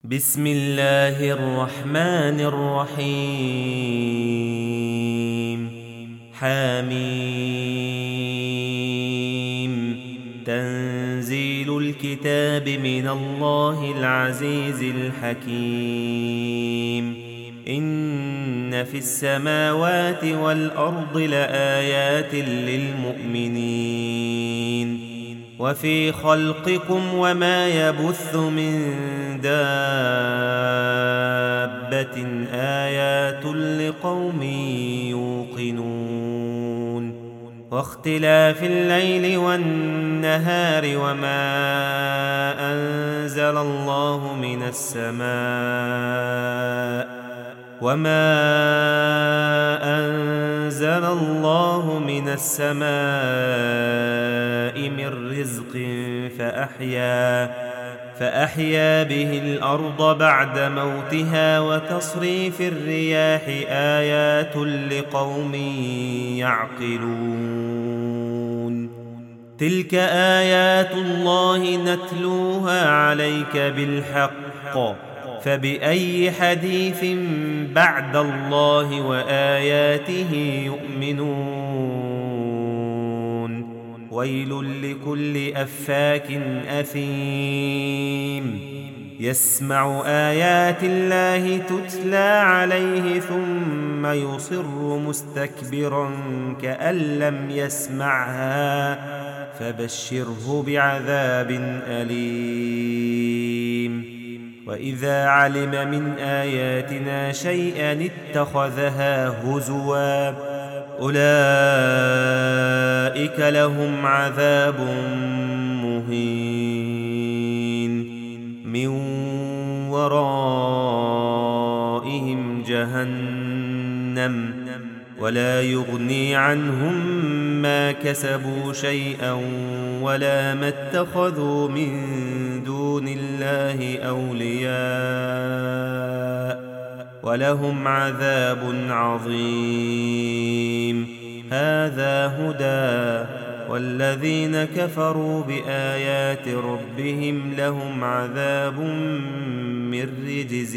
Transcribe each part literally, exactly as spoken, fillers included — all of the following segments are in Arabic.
بسم الله الرحمن الرحيم حميم تنزيل الكتاب من الله العزيز الحكيم إن في السماوات والأرض لآيات للمؤمنين وفي خلقكم وما يبث من دابة آيات لقوم يوقنون واختلاف الليل والنهار وما أنزل الله من السماء وما أنزل الله من السماء من رزق فأحيا فأحيا به الأرض بعد موتها وتصريف الرياح آيات لقوم يعقلون تلك آيات الله نتلوها عليك بالحق فبأي حديث بعد الله وآياته يؤمنون ويل لكل أفاك أثيم يسمع آيات الله تتلى عليه ثم يصر مستكبرا كأن لم يسمعها فبشره بعذاب أليم وإذا علم من آياتنا شيئا اتخذها هزوا أولئك لهم عذاب مهين من ورائهم جهنم ولا يغني عنهم ما كسبوا شيئا ولا ما اتخذوا من دون الله أولياء ولهم عذاب عظيم هذا هدى والذين كفروا بآيات ربهم لهم عذاب من رجز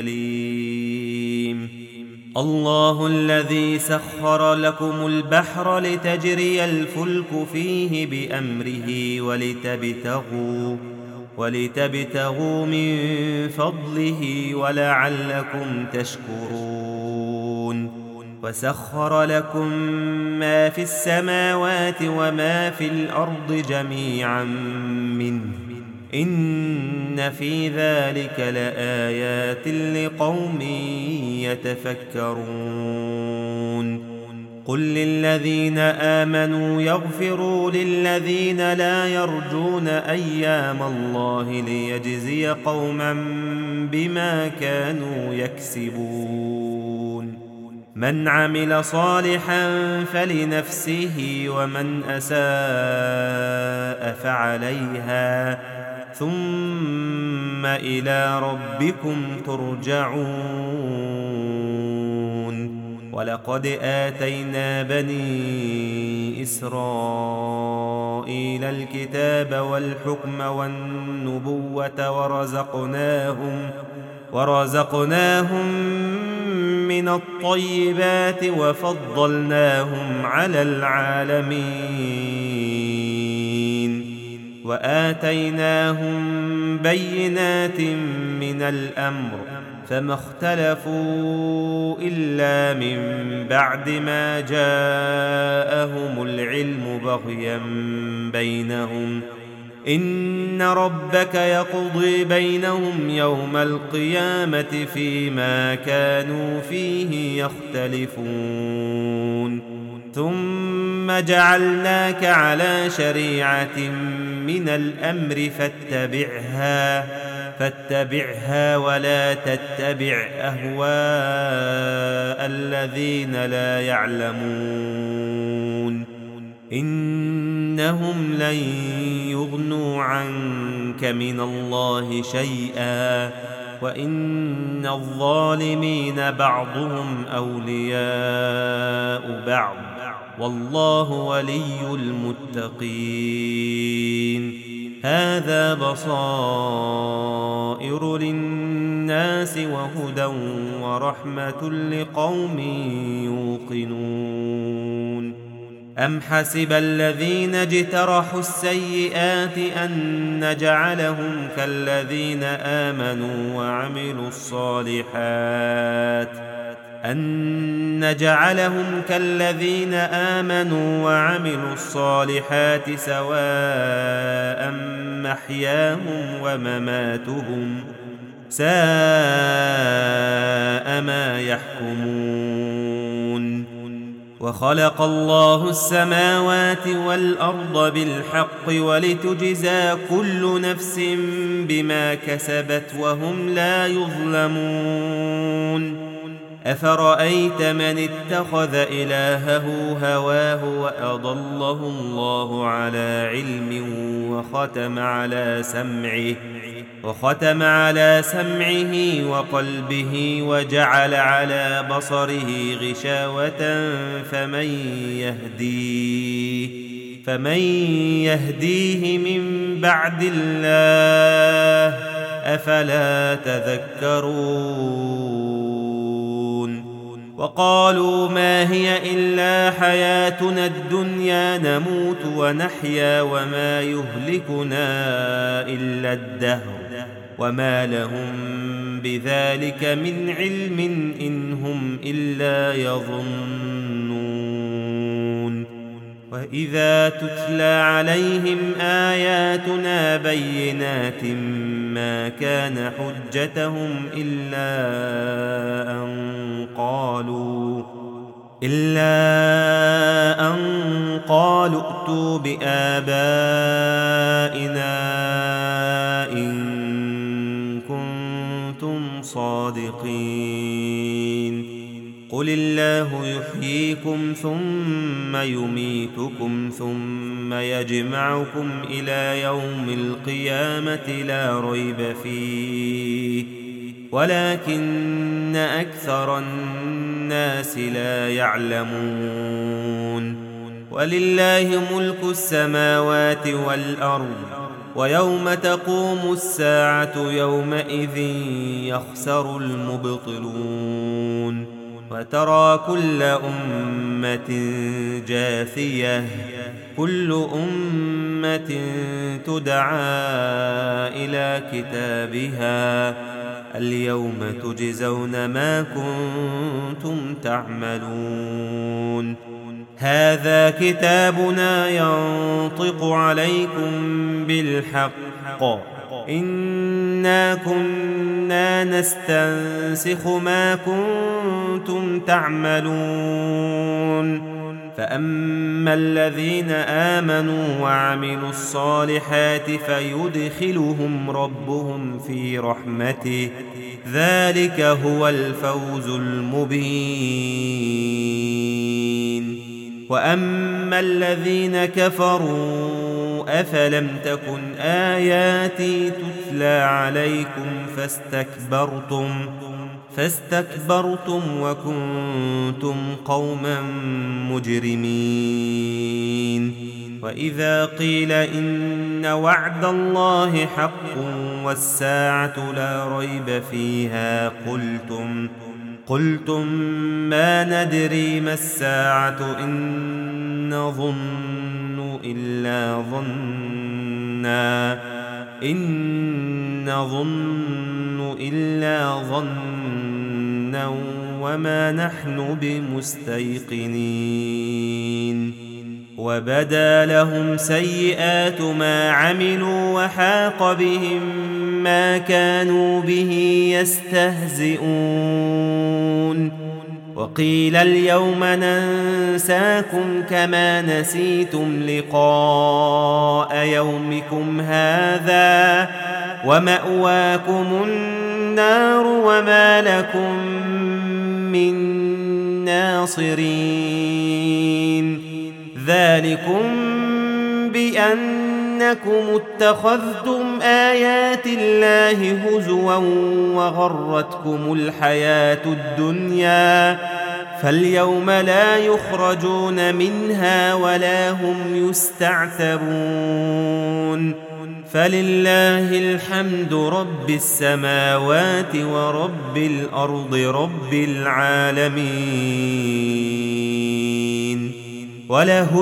أليم الله الذي سخر لكم البحر لتجري الفلك فيه بأمره ولتبتغوا ولتبتغوا من فضله ولعلكم تشكرون وسخر لكم ما في السماوات وما في الأرض جميعا منه إن في ذلك لآيات لقوم يتفكرون قل للذين آمنوا يغفروا للذين لا يرجون أيام الله ليجزي قوما بما كانوا يكسبون من عمل صالحا فلنفسه ومن أساء فعليها ثم إلى ربكم ترجعون ولقد آتينا بني إسرائيل الكتاب والحكم والنبوة ورزقناهم ورزقناهم من الطيبات وفضلناهم على العالمين وآتيناهم بينات من الأمر فما اختلفوا إلا من بعد ما جاءهم العلم بغيا بينهم إن ربك يقضي بينهم يوم القيامة فيما كانوا فيه يختلفون ثم جعلناك على شريعة من الأمر فاتبعها فاتبعها ولا تتبع أهواء الذين لا يعلمون إنهم لن يغنوا عنك من الله شيئا وإن الظالمين بعضهم أولياء بعض والله ولي المتقين هذا بصائر للناس وهدى ورحمة لقوم يوقنون أم حسب الذين اجترحوا السيئات أن نجعلهم كالذين آمنوا وعملوا الصالحات أن نجعلهم كالذين آمنوا وعملوا الصالحات سواء محياهم ومماتهم ساء ما يحكمون وخلق الله السماوات والأرض بالحق ولتجزى كل نفس بما كسبت وهم لا يظلمون أفرأيت من اتخذ إلهه هواه وأضله الله على علم وختم على سمعه وختم على سمعه وقلبه وجعل على بصره غشاوة فمن يهديه فمن يهديه من بعد الله أفلا تذكرون وقالوا ما هي إلا حياتنا الدنيا نموت ونحيا وما يهلكنا إلا الدهر وما لهم بذلك من علم إن هم إلا يظنون وإذا تتلى عليهم آياتنا بينات ما كان حجتهم إلا أن قالوا إلا أن قالوا ائتوا بآبائنا إن كنتم صادقين قل الله يحييكم ثم يميتكم ثم يجمعكم إلى يوم القيامة لا ريب فيه ولكن أكثر الناس لا يعلمون ولله ملك السماوات والأرض ويوم تقوم الساعة يومئذ يخسر المبطلون وترى كل أمة جاثية كل أمة تدعى إلى كتابها اليوم تجزون ما كنتم تعملون هذا كتابنا ينطق عليكم بالحق إنا كنا نستنسخ ما كنتم تعملون فأما الذين آمنوا وعملوا الصالحات فيدخلهم ربهم في رحمته ذلك هو الفوز المبين وأما الذين كفروا أفلم تكن آياتي تتلى عليكم فاستكبرتم فاستكبرتم وكنتم قوما مجرمين وإذا قيل إن وعد الله حق والساعة لا ريب فيها قلتم قلتم ما ندري ما الساعة إن نظن إلا ظنا إن نظن إلا ظنا وما نحن بمستيقنين وبدا لهم سيئات ما عملوا وحاق بهم ما كانوا به يستهزئون وقيل اليوم ننساكم كما نسيتم لقاء يومكم هذا ومأواكم النار وما لكم من ناصرين ذلكم بأنكم اتخذتم آيات الله هزوا وغرتكم الحياة الدنيا فاليوم لا يخرجون منها ولا هم يستعتبون فلله الحمد رب السماوات ورب الأرض رب العالمين وله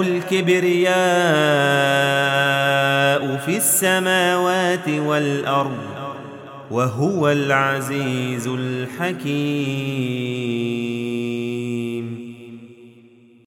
الكبرياء في السماوات والأرض وهو العزيز الحكيم.